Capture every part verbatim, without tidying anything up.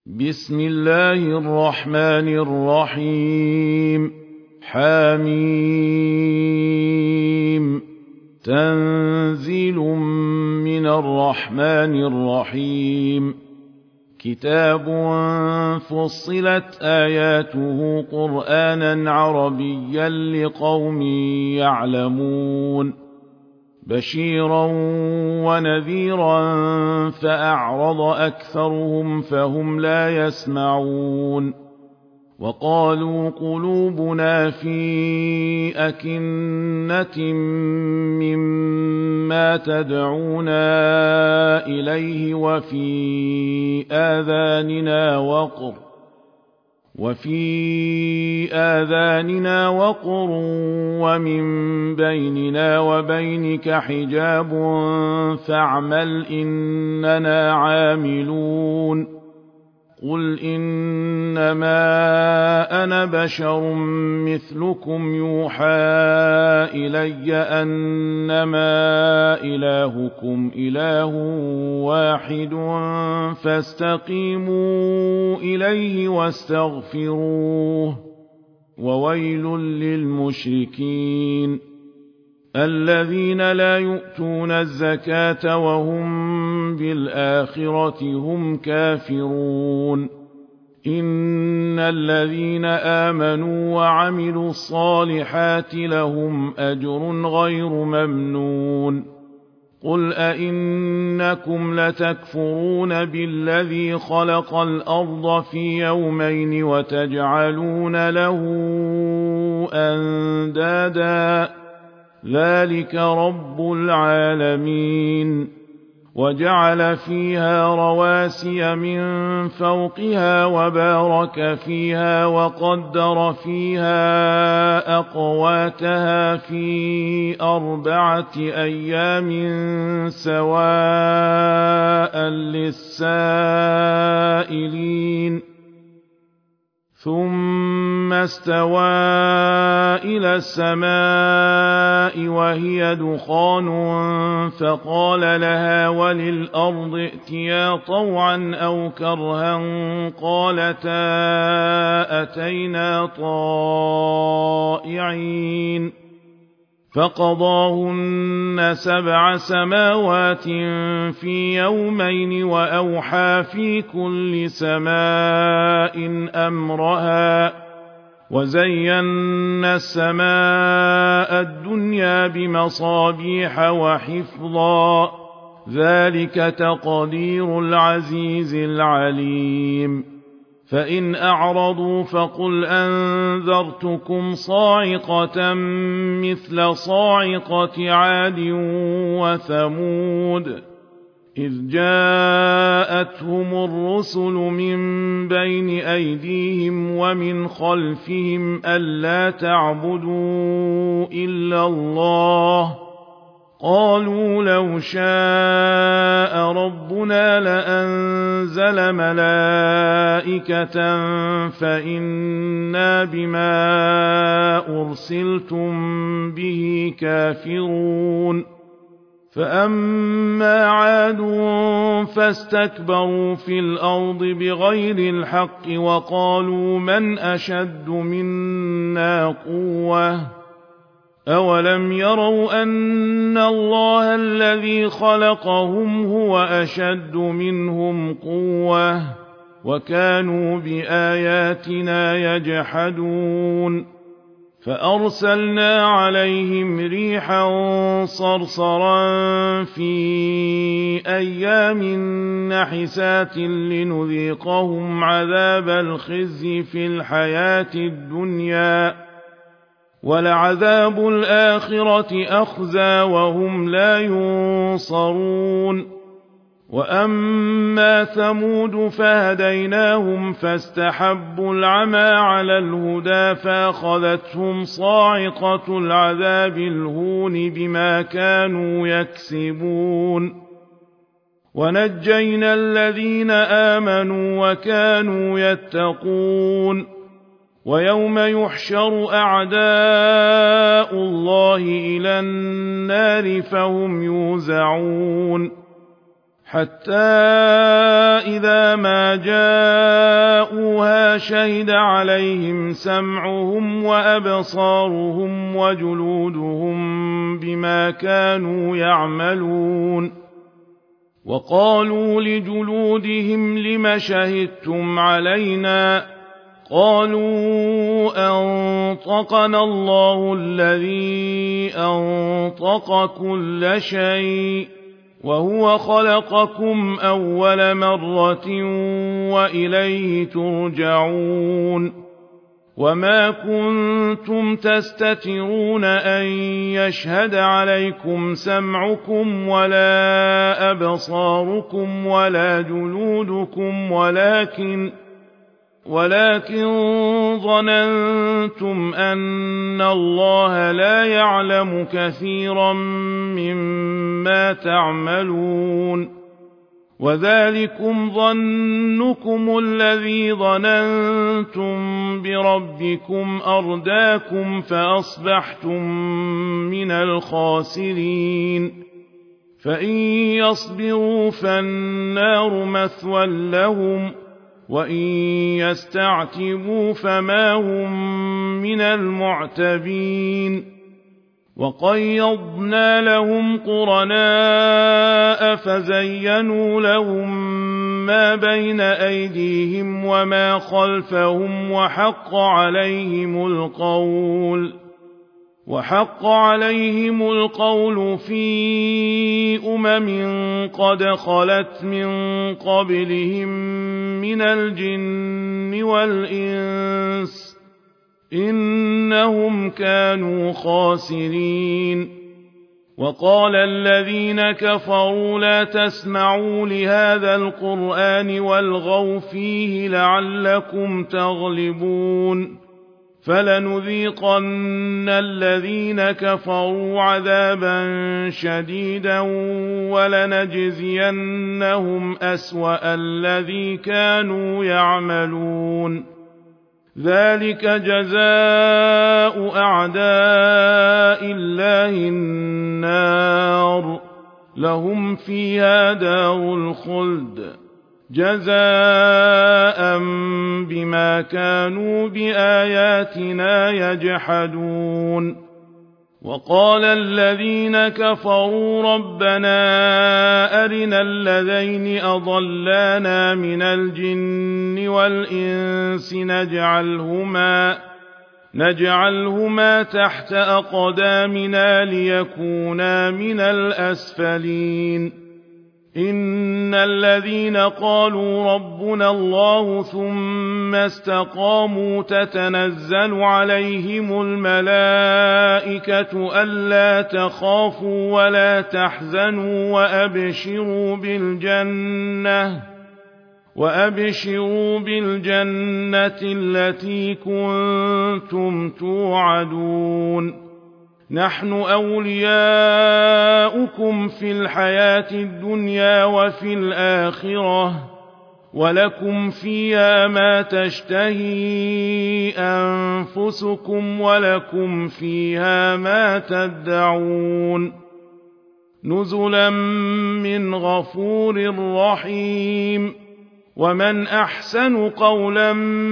بسم الله الرحمن الرحيم حميم تنزيل من الرحمن الرحيم كتاب فصلت آياته قرآنا عربيا لقوم يعلمون بشيرا ونذيرا فأعرض أكثرهم فهم لا يسمعون وقالوا قلوبنا في أكنة مما تدعونا إليه وفي آذاننا وقر وفي آذاننا وقر ومن بيننا وبينك حجاب فاعمل إننا عاملون قل إنما أنا بشر مثلكم يوحى إلي أنما إلهكم إله واحد فاستقيموا إليه واستغفروه وويل للمشركين الذين لا يؤتون الزكاة وهم بالآخرة هم كافرون إن الذين آمنوا وعملوا الصالحات لهم أجر غير ممنون قل أئنكم لتكفرون بالذي خلق الأرض في يومين وتجعلون له أندادا ذلك رب العالمين وجعل فيها رواسي من فوقها وبارك فيها وقدر فيها أقواتها في أربعة أيام سواء للسائلين ثم استوى إلى السماء وهي دخان فقال لها وللأرض ائتيا طوعا أو كرها قالتا أتينا طائعين فقضاهن سبع سماوات في يومين وأوحى في كل سماء أمرها وزينا السماء الدنيا بمصابيح وحفظا ذلك تقدير العزيز العليم فإن أعرضوا فقل أنذرتكم صاعقة مثل صاعقة عاد وثمود إذ جاءتهم الرسل من بين أيديهم ومن خلفهم ألا تعبدوا إلا الله قالوا لو شاء ربنا لأنزل ملائكة فإنا بما أرسلتم به كافرون فأما عاد فاستكبروا في الأرض بغير الحق وقالوا من أشد منا قوة أولم يروا أن الله الذي خلقهم هو أشد منهم قوة وكانوا بآياتنا يجحدون فأرسلنا عليهم ريحا صرصرا في أيام نحسات لنذيقهم عذاب الخزي في الحياة الدنيا ولعذاب الآخرة أخزى وهم لا ينصرون وأما ثمود فهديناهم فاستحبوا العمى على الهدى فأخذتهم صاعقة العذاب الهون بما كانوا يكسبون ونجينا الذين آمنوا وكانوا يتقون ويوم يحشر أعداء الله إلى النار فهم يوزعون حتى إذا ما جاءوها شهد عليهم سمعهم وأبصارهم وجلودهم بما كانوا يعملون وقالوا لجلودهم لم شهدتم علينا قالوا أنطقنا الله الذي أنطق كل شيء وهو خلقكم أول مرة وإليه ترجعون وما كنتم تستترون أن يشهد عليكم سمعكم ولا أبصاركم ولا جلودكم ولكن ولكن ظننتم أن الله لا يعلم كثيرا مما تعملون وذلكم ظنكم الذي ظننتم بربكم أرداكم فأصبحتم من الخاسرين فإن يصبروا فالنار مثوى لهم وإن يستعتبوا فما هم من المعتبين وقيضنا لهم قرناء فزينوا لهم ما بين أيديهم وما خلفهم وحق عليهم القول وحق عليهم القول في أمم قد خلت من قبلهم من الجن والإنس إنهم كانوا خاسرين وقال الذين كفروا لا تسمعوا لهذا القرآن والغوا فيه لعلكم تغلبون فلنذيقن الذين كفروا عذابا شديدا ولنجزينهم أسوأ الذي كانوا يعملون ذلك جزاء أعداء الله النار لهم فيها دار الخلد جزاء بما كانوا بآياتنا يجحدون وقال الذين كفروا ربنا أرنا الذين أضلانا من الجن والإنس نجعلهما نجعلهما تحت أقدامنا ليكونا من الأسفلين إن الذين قالوا ربنا الله ثم استقاموا تتنزل عليهم الملائكة ألا تخافوا ولا تحزنوا وأبشروا بالجنة وأبشروا بالجنة التي كنتم توعدون نحن أولياؤكم في الحياة الدنيا وفي الآخرة ولكم فيها ما تشتهي أنفسكم ولكم فيها ما تدعون نزلا من غفور رحيم ومن أحسن قولا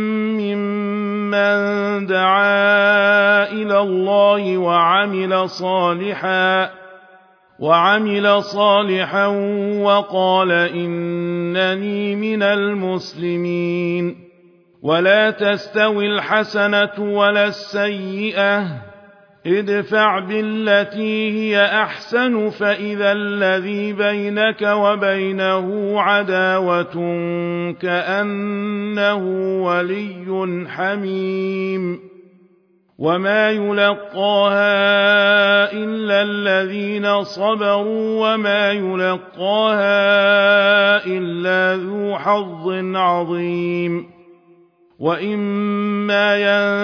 ممن دعا إلى الله وعمل صالحا وعمل صالحا وقال إنني من المسلمين ولا تستوي الحسنة ولا السيئة ادفع بالتي هي أحسن فإذا الذي بينك وبينه عداوة كأنه ولي حميم وما يلقاها إلا الذين صبروا وما يلقاها إلا ذو حظ عظيم وإما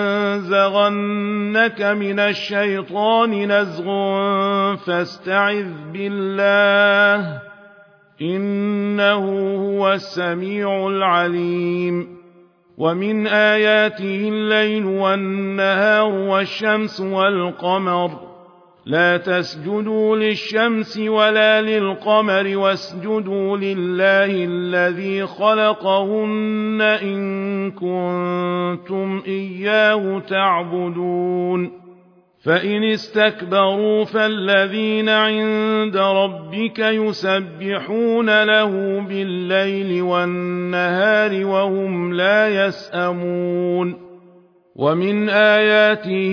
ينزغنك من الشيطان نزغ فاستعذ بالله إنه هو السميع العليم ومن آياته الليل والنهار والشمس والقمر لا تسجدوا للشمس ولا للقمر واسجدوا لله الذي خلقهن إن كنتم إياه تعبدون فإن استكبروا فالذين عند ربك يسبحون له بالليل والنهار وهم لا يسأمون ومن آياته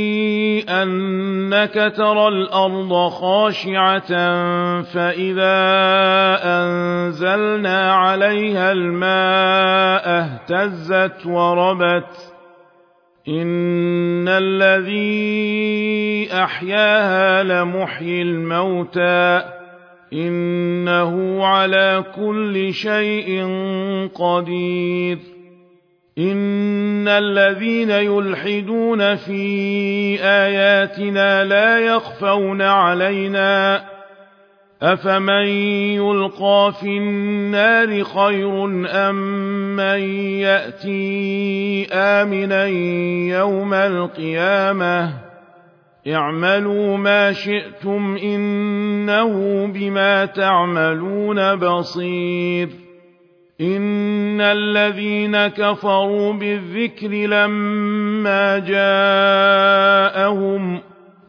أنك ترى الأرض خاشعة فإذا أنزلنا عليها الماء اهتزت وربت إن الذي أحياها لمحيي الموتى إنه على كل شيء قدير إن الذين يلحدون في آياتنا لا يخفون علينا أفمن يلقى في النار خير أم من يأتي آمنا يوم القيامة اعملوا ما شئتم إنه بما تعملون بصير إن الذين كفروا بالذكر لما جاءهم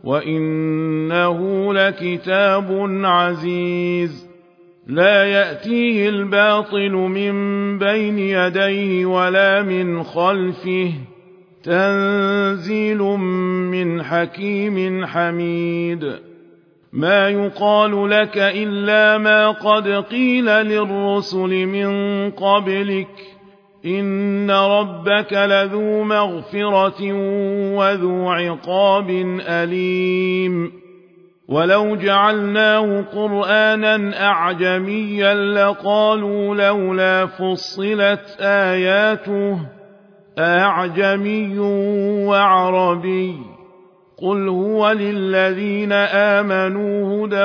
وإنه لكتاب عزيز لا يأتيه الباطل من بين يديه ولا من خلفه تنزيل من حكيم حميد ما يقال لك إلا ما قد قيل للرسل من قبلك إن ربك لذو مغفرة وذو عقاب أليم ولو جعلناه قرآنا أعجميا لقالوا لولا فصلت آياته أعجمي وعربي قل هو للذين آمنوا هدى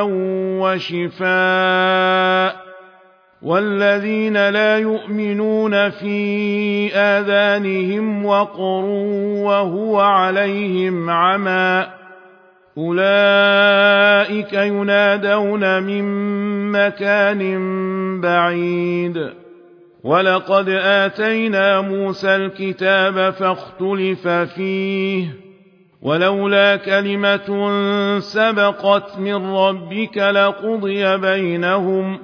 وشفاء والذين لا يؤمنون في آذانهم وقر وهو عليهم عمى أولئك ينادون من مكان بعيد ولقد آتينا موسى الكتاب فاختلف فيه ولولا كلمة سبقت من ربك لقضي بينهم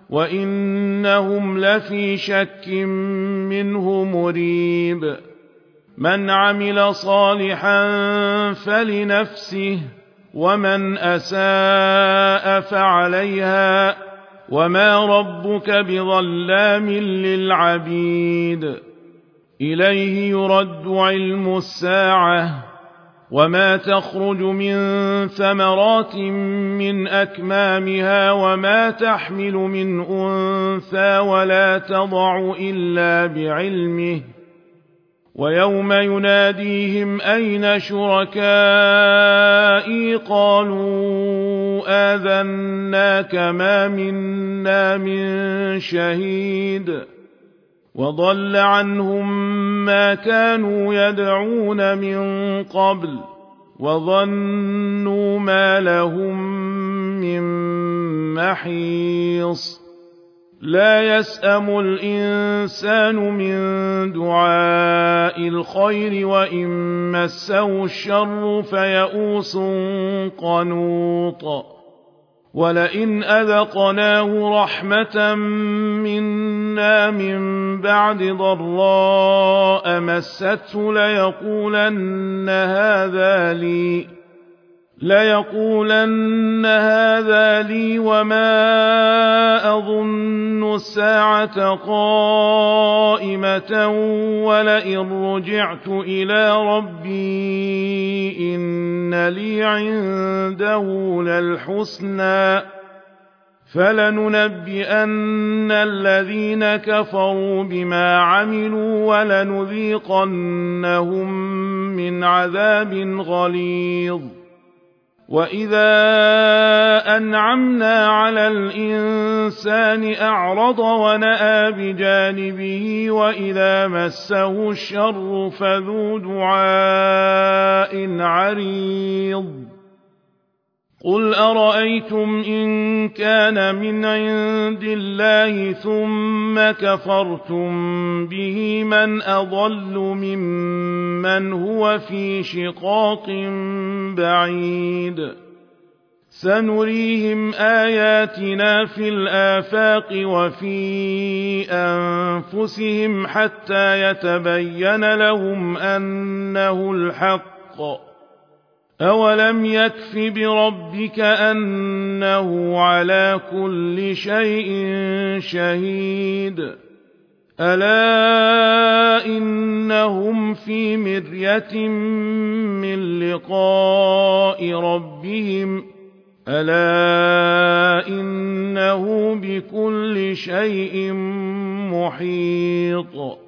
وإنهم لفي شك منه مريب من عمل صالحا فلنفسه ومن أساء فعليها وما ربك بظلام للعبيد إليه يرد علم الساعة وما تخرج من ثمرات من أكمامها وما تحمل من أنثى ولا تضع إلا بعلمه ويوم يناديهم أين شركائي قالوا آذناك ما منا من شهيد وضل عنهم ما كانوا يدعون من قبل وظنوا ما لهم من محيص لا يسأم الإنسان من دعاء الخير وإن مسه الشر فيئوس قنوط ولئن أذقناه رحمة منا من بعد ضراء مسته ليقولن هذا لي ليقولن هذا لي وما أظن الساعة قائمة ولئن رجعت إلى ربي إن لي عنده للحسنى فلننبئن الذين كفروا بما عملوا ولنذيقنهم من عذاب غليظ وإذا أنعمنا على الإنسان أعرض ونأى بجانبه وإذا مسه الشر فذو دعاء عريض قل أرأيتم إن كان من عند الله ثم كفرتم به من أضل ممن هو في شقاق بعيد سنريهم آياتنا في الآفاق وفي أنفسهم حتى يتبين لهم أنه الحق أولم يكف بربك أنه على كل شيء شهيد ألا إنهم في مرية من لقاء ربهم ألا إنه بكل شيء محيط